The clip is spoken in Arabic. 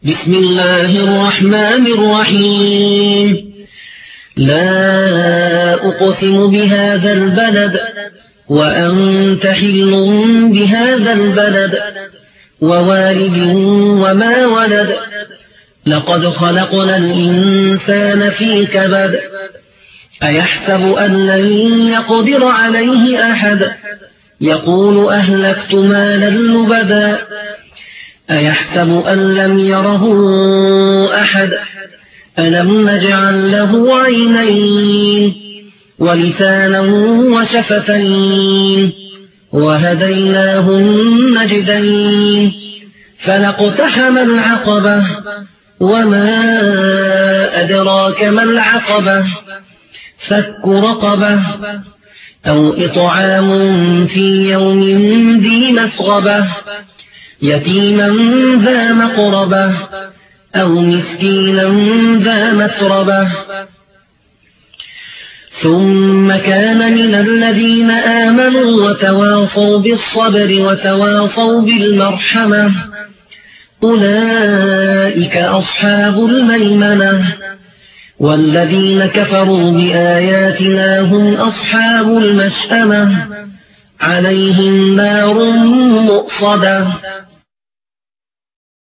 بسم الله الرحمن الرحيم. لا أقسم بهذا البلد وأنت حل بهذا البلد ووالد وما ولد. لقد خلقنا الإنسان في كبد. أيحسب أن لن يقدر عليه أحد. يقول أهلكت مالا لبدا. أيحسب أن لم يره أحد. ألم نجعل له عينين ولسانا وشفتين وهديناه النجدين. فلاقتحم العقبة وما أدراك ما العقبة. فك رقبة أو إطعام في يوم ذي مسغبة يتيما ذا مقربة أو مسكينا ذا مسربة. ثم كان من الذين آمنوا وتواصوا بالصبر وتواصوا بالمرحمة أولئك أصحاب الميمنة. والذين كفروا بآياتنا هم أصحاب المشأمة عليهم نار مؤصدة.